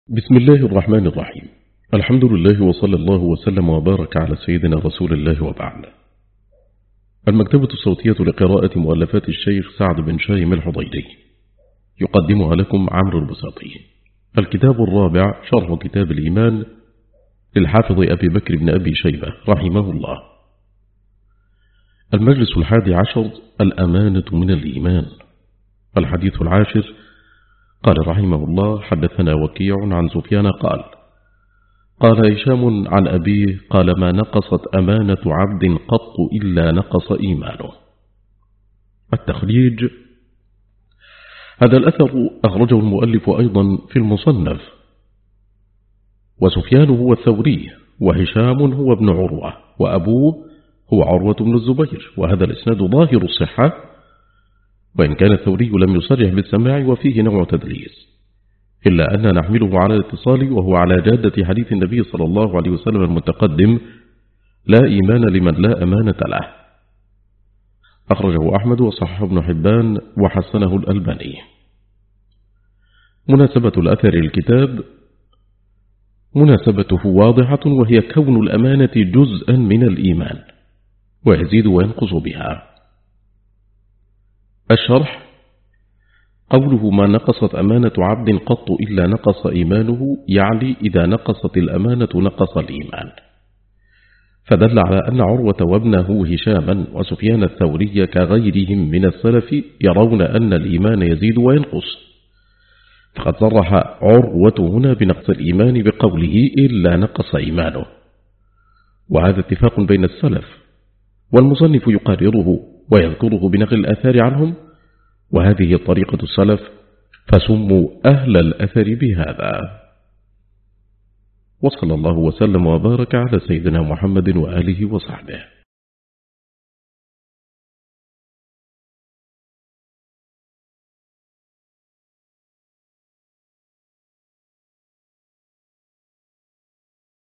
بسم الله الرحمن الرحيم. الحمد لله وصلى الله وسلم وبارك على سيدنا رسول الله وبعد. المكتبة الصوتية لقراءة مؤلفات الشيخ سعد بن شايم الحضيري يقدمها لكم عمرو البساطي. الكتاب الرابع شرح كتاب الإيمان للحافظ أبي بكر بن أبي شيبة رحمه الله. المجلس 11 الأمانة من الإيمان. الحديث 10. قال رحمه الله: حدثنا وكيع عن سفيان قال هشام عن أبيه قال: ما نقصت أمانة عبد قط إلا نقص إيمانه. التخريج: هذا الأثر أخرجه المؤلف أيضا في المصنف. وسفيان هو الثوري، وهشام هو ابن عروة، وأبوه هو عروة بن الزبير، وهذا الإسناد ظاهر الصحة، وإن كان الثوري لم يصرح بالسماع وفيه نوع تدليس، إلا أن نحمله على الاتصال، وهو على جادة حديث النبي صلى الله عليه وسلم المتقدم: لا إيمان لمن لا أمانة له. أخرجه أحمد وصححه ابن حبان وحسنه الألباني. مناسبة الأثر الكتاب: مناسبته واضحة، وهي كون الأمانة جزءا من الإيمان ويزيد وينقص بها. الشرح: قوله ما نقصت أمانة عبد قط إلا نقص إيمانه، يعني إذا نقصت الأمانة نقص الإيمان، فدل على أن عروة وابنه هشاما وسفيان الثوري كغيرهم من السلف يرون أن الإيمان يزيد وينقص، فقد صرح عروة هنا بنقص الإيمان بقوله إلا نقص إيمانه، وهذا اتفاق بين السلف، والمصنف يقرره ويذكره بنقل الآثار عنهم، وهذه طريقة السلف، فسموا أهل الأثر بهذا. وصلى الله وسلم وبارك على سيدنا محمد وآله وصحبه.